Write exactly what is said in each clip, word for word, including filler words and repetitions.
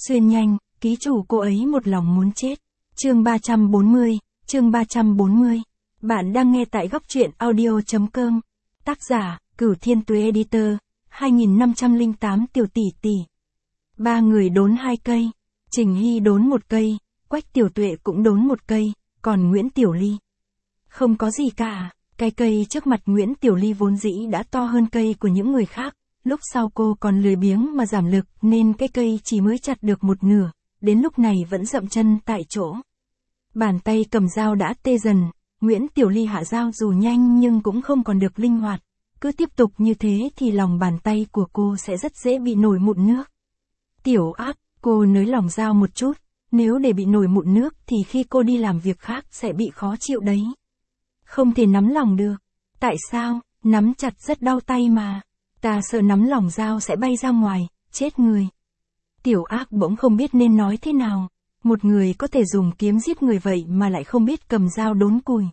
Xuyên nhanh, ký chủ cô ấy một lòng muốn chết. Chương ba trăm bốn mươi, chương ba trăm bốn mươi. Bạn đang nghe tại góc truyện audio chấm com. Tác giả, Cửu Thiên Tuế Editor, hai nghìn năm trăm lẻ tám tiểu tỷ tỷ. Ba người đốn hai cây. Trình Hy đốn một cây, Quách Tiểu Tuệ cũng đốn một cây, còn Nguyễn Tiểu Ly. Không có gì cả, cái cây trước mặt Nguyễn Tiểu Ly vốn dĩ đã to hơn cây của những người khác. Lúc sau cô còn lười biếng mà giảm lực nên cái cây chỉ mới chặt được một nửa, đến lúc này vẫn dậm chân tại chỗ. Bàn tay cầm dao đã tê dần, Nguyễn Tiểu Ly hạ dao dù nhanh nhưng cũng không còn được linh hoạt. Cứ tiếp tục như thế thì lòng bàn tay của cô sẽ rất dễ bị nổi mụn nước. Tiểu Ác, cô nới lỏng dao một chút, nếu để bị nổi mụn nước thì khi cô đi làm việc khác sẽ bị khó chịu đấy. Không thể nắm lỏng được. Tại sao? Nắm chặt rất đau tay mà. Ta sợ nắm lỏng dao sẽ bay ra ngoài, chết người. Tiểu Ác bỗng không biết nên nói thế nào. Một người có thể dùng kiếm giết người vậy mà lại không biết cầm dao đốn củi.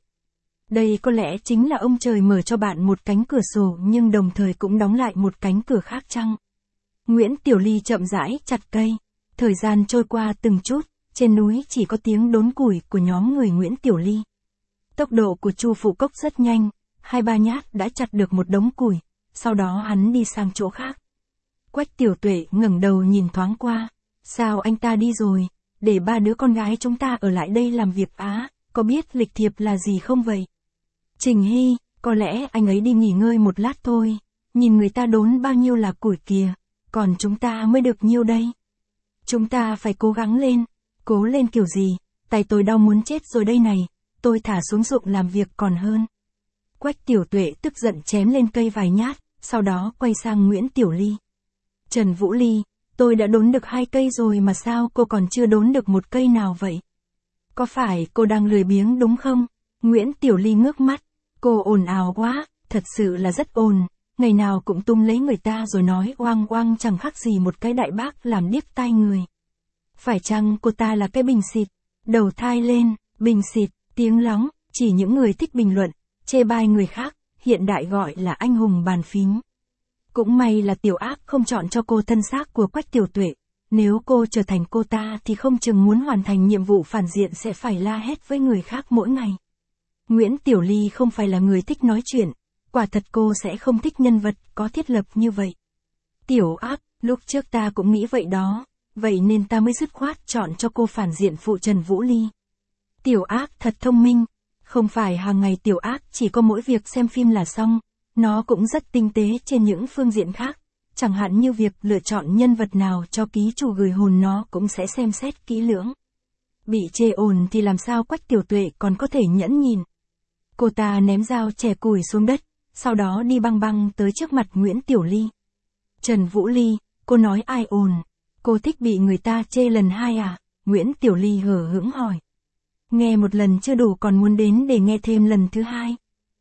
Đây có lẽ chính là ông trời mở cho bạn một cánh cửa sổ nhưng đồng thời cũng đóng lại một cánh cửa khác chăng? Nguyễn Tiểu Ly chậm rãi chặt cây. Thời gian trôi qua từng chút, trên núi chỉ có tiếng đốn củi của nhóm người Nguyễn Tiểu Ly. Tốc độ của Chu Phụ Cốc rất nhanh, hai ba nhát đã chặt được một đống củi, sau đó hắn đi sang chỗ khác. Quách Tiểu Tuệ ngẩng đầu nhìn thoáng qua, sao anh ta đi rồi, để ba đứa con gái chúng ta ở lại đây làm việc á, có biết lịch thiệp là gì không vậy? Trình Hy, có lẽ anh ấy đi nghỉ ngơi một lát thôi, nhìn người ta đốn bao nhiêu là củi kìa, còn chúng ta mới được nhiêu đây. Chúng ta phải cố gắng lên, cố lên kiểu gì, tay tôi đau muốn chết rồi đây này, tôi thả xuống ruộng làm việc còn hơn. Quách Tiểu Tuệ tức giận chém lên cây vài nhát, sau đó quay sang Nguyễn Tiểu Ly. Trần Vũ Ly, tôi đã đốn được hai cây rồi mà sao cô còn chưa đốn được một cây nào vậy? Có phải cô đang lười biếng đúng không? Nguyễn Tiểu Ly ngước mắt, cô ồn ào quá, thật sự là rất ồn, ngày nào cũng tung lấy người ta rồi nói oang oang chẳng khác gì một cái đại bác làm điếc tai người. Phải chăng cô ta là cái bình xịt, đầu thai lên, bình xịt, tiếng lóng, chỉ những người thích bình luận, chê bai người khác, hiện đại gọi là anh hùng bàn phím. Cũng may là Tiểu Ác không chọn cho cô thân xác của Quách Tiểu Tuệ, nếu cô trở thành cô ta thì không chừng muốn hoàn thành nhiệm vụ phản diện sẽ phải la hét với người khác mỗi ngày. Nguyễn Tiểu Ly không phải là người thích nói chuyện, quả thật cô sẽ không thích nhân vật có thiết lập như vậy. Tiểu Ác, lúc trước ta cũng nghĩ vậy đó, vậy nên ta mới dứt khoát chọn cho cô phản diện phụ Trần Vũ Ly. Tiểu Ác thật thông minh, không phải hàng ngày Tiểu Ác chỉ có mỗi việc xem phim là xong, nó cũng rất tinh tế trên những phương diện khác, chẳng hạn như việc lựa chọn nhân vật nào cho ký chủ gửi hồn nó cũng sẽ xem xét kỹ lưỡng. Bị chê ồn thì làm sao Quách Tiểu Tuệ còn có thể nhẫn nhìn. Cô ta ném dao chẻ củi xuống đất, sau đó đi băng băng tới trước mặt Nguyễn Tiểu Ly. Trần Vũ Ly, cô nói ai ồn? Cô thích bị người ta chê lần hai à? Nguyễn Tiểu Ly hờ hững hỏi. Nghe một lần chưa đủ còn muốn đến để nghe thêm lần thứ hai.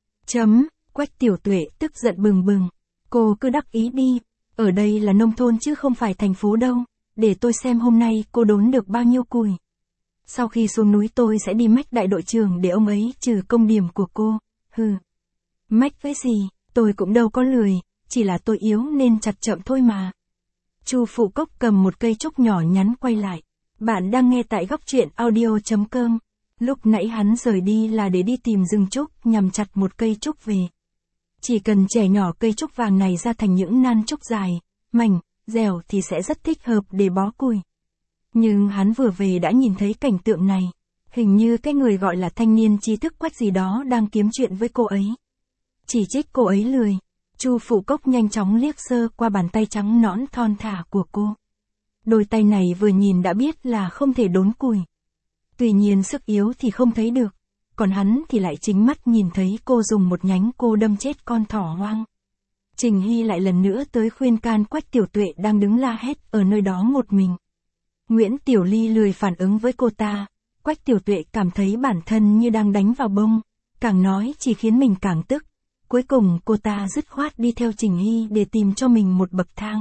Chấm, Quách Tiểu Tuệ tức giận bừng bừng. Cô cứ đắc ý đi, ở đây là nông thôn chứ không phải thành phố đâu, để tôi xem hôm nay cô đốn được bao nhiêu củi. Sau khi xuống núi tôi sẽ đi mách đại đội trưởng để ông ấy trừ công điểm của cô, hừ. Mách với gì, tôi cũng đâu có lười, chỉ là tôi yếu nên chặt chậm thôi mà. Chu Phụ Cốc cầm một cây trúc nhỏ nhắn quay lại. Bạn đang nghe tại góc truyện audio chấm com. Lúc nãy hắn rời đi là để đi tìm rừng trúc nhằm chặt một cây trúc về. Chỉ cần chẻ nhỏ cây trúc vàng này ra thành những nan trúc dài, mảnh, dẻo thì sẽ rất thích hợp để bó củi. Nhưng hắn vừa về đã nhìn thấy cảnh tượng này. Hình như cái người gọi là thanh niên trí thức Quách gì đó đang kiếm chuyện với cô ấy. Chỉ trích cô ấy lười. Chu Phụ Cốc nhanh chóng liếc sơ qua bàn tay trắng nõn thon thả của cô. Đôi tay này vừa nhìn đã biết là không thể đốn củi. Tuy nhiên sức yếu thì không thấy được, còn hắn thì lại chính mắt nhìn thấy cô dùng một nhánh cô đâm chết con thỏ hoang. Trình Hy lại lần nữa tới khuyên can Quách Tiểu Tuệ đang đứng la hét ở nơi đó một mình. Nguyễn Tiểu Ly lười phản ứng với cô ta, Quách Tiểu Tuệ cảm thấy bản thân như đang đánh vào bông, càng nói chỉ khiến mình càng tức. Cuối cùng cô ta dứt khoát đi theo Trình Hy để tìm cho mình một bậc thang.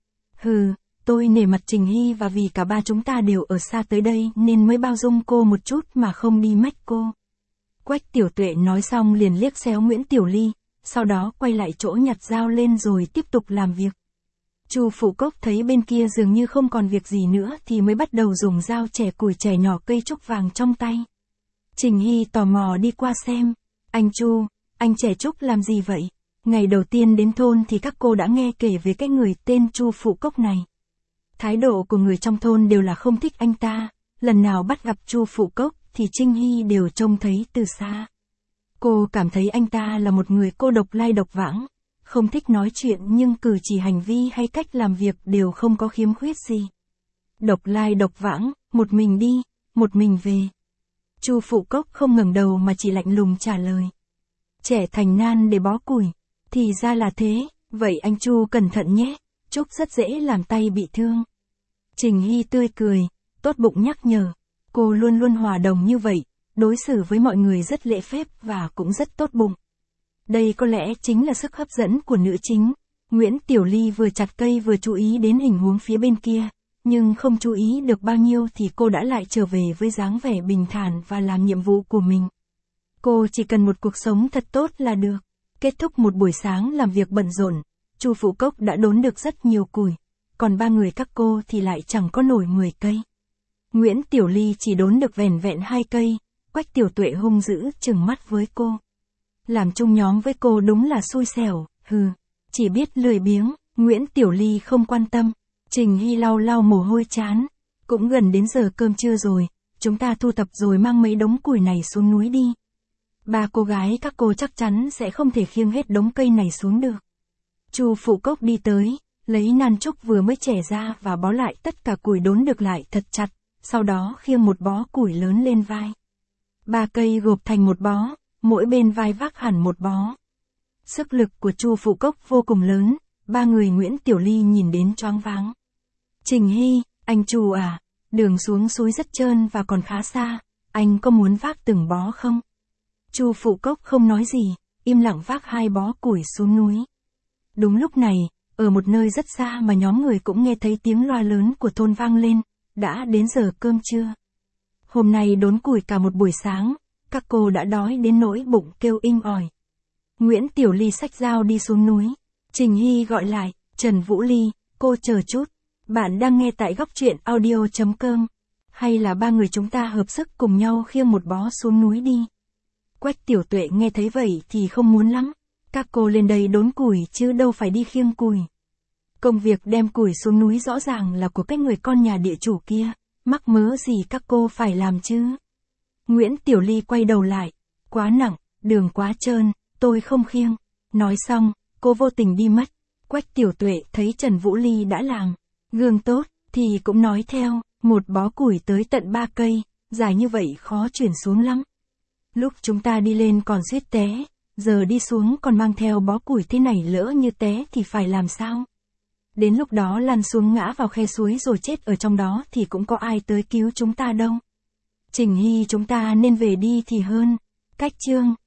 Hừ, tôi nể mặt Trình Hy và vì cả ba chúng ta đều ở xa tới đây nên mới bao dung cô một chút mà không đi mách cô. Quách Tiểu Tuệ nói xong liền liếc xéo Nguyễn Tiểu Ly, sau đó quay lại chỗ nhặt dao lên rồi tiếp tục làm việc. Chu Phụ Cốc thấy bên kia dường như không còn việc gì nữa thì mới bắt đầu dùng dao chẻ củi chẻ nhỏ cây trúc vàng trong tay. Trình Hy tò mò đi qua xem. Anh Chu, anh chẻ trúc làm gì vậy? Ngày đầu tiên đến thôn thì các cô đã nghe kể về cái người tên Chu Phụ Cốc này. Thái độ của người trong thôn đều là không thích anh ta, lần nào bắt gặp Chu Phụ Cốc thì Trình Hy đều trông thấy từ xa. Cô cảm thấy anh ta là một người cô độc lai độc vãng, không thích nói chuyện nhưng cử chỉ hành vi hay cách làm việc đều không có khiếm khuyết gì. Độc lai độc vãng, một mình đi, một mình về. Chu Phụ Cốc không ngẩng đầu mà chỉ lạnh lùng trả lời. Trẻ thành nan để bó củi, thì ra là thế, vậy anh Chu cẩn thận nhé, trúc rất dễ làm tay bị thương. Trình Hy tươi cười, tốt bụng nhắc nhở, cô luôn luôn hòa đồng như vậy, đối xử với mọi người rất lễ phép và cũng rất tốt bụng. Đây có lẽ chính là sức hấp dẫn của nữ chính. Nguyễn Tiểu Ly vừa chặt cây vừa chú ý đến hình huống phía bên kia, nhưng không chú ý được bao nhiêu thì cô đã lại trở về với dáng vẻ bình thản và làm nhiệm vụ của mình. Cô chỉ cần một cuộc sống thật tốt là được. Kết thúc một buổi sáng làm việc bận rộn, Chu Phụ Cốc đã đốn được rất nhiều củi, còn ba người các cô thì lại chẳng có nổi mười cây. Nguyễn Tiểu Ly chỉ đốn được vẻn vẹn hai cây, Quách Tiểu Tuệ hung dữ trừng mắt với cô. Làm chung nhóm với cô đúng là xui xẻo, hừ, chỉ biết lười biếng. Nguyễn Tiểu Ly không quan tâm. Trình Hy lau lau mồ hôi chán. Cũng gần đến giờ cơm trưa rồi, chúng ta thu thập rồi mang mấy đống củi này xuống núi đi. Ba cô gái các cô chắc chắn sẽ không thể khiêng hết đống cây này xuống được. Chu Phụ Cốc đi tới, lấy nan trúc vừa mới chẻ ra và bó lại tất cả củi đốn được lại thật chặt, sau đó khiêng một bó củi lớn lên vai. Ba cây gộp thành một bó, mỗi bên vai vác hẳn một bó. Sức lực của Chu Phụ Cốc vô cùng lớn, ba người Nguyễn Tiểu Ly nhìn đến choáng váng. Trình Hy, anh Chu à, đường xuống suối rất trơn và còn khá xa, anh có muốn vác từng bó không? Chu Phụ Cốc không nói gì, im lặng vác hai bó củi xuống núi. Đúng lúc này, ở một nơi rất xa mà nhóm người cũng nghe thấy tiếng loa lớn của thôn vang lên, đã đến giờ cơm trưa. Hôm nay đốn củi cả một buổi sáng, các cô đã đói đến nỗi bụng kêu inh ỏi. Nguyễn Tiểu Ly xách dao đi xuống núi. Trình Hy gọi lại, Trần Vũ Ly, cô chờ chút. Bạn đang nghe tại góc truyện audio chấm com. Hay là ba người chúng ta hợp sức cùng nhau khiêng một bó xuống núi đi. Quách Tiểu Tuệ nghe thấy vậy thì không muốn lắm. Các cô lên đây đốn củi chứ đâu phải đi khiêng củi. Công việc đem củi xuống núi rõ ràng là của cái người con nhà địa chủ kia. Mắc mớ gì các cô phải làm chứ? Nguyễn Tiểu Ly quay đầu lại. Quá nặng, đường quá trơn, tôi không khiêng. Nói xong, cô vô tình đi mất. Quách Tiểu Tuệ thấy Trần Vũ Ly đã làm gương tốt, thì cũng nói theo, một bó củi tới tận ba cây, dài như vậy khó chuyển xuống lắm. Lúc chúng ta đi lên còn suýt té, giờ đi xuống còn mang theo bó củi thế này, lỡ như té thì phải làm sao? Đến lúc đó lăn xuống ngã vào khe suối rồi chết ở trong đó thì cũng có ai tới cứu chúng ta đâu. Trình Hy, chúng ta nên về đi thì hơn. Cách chương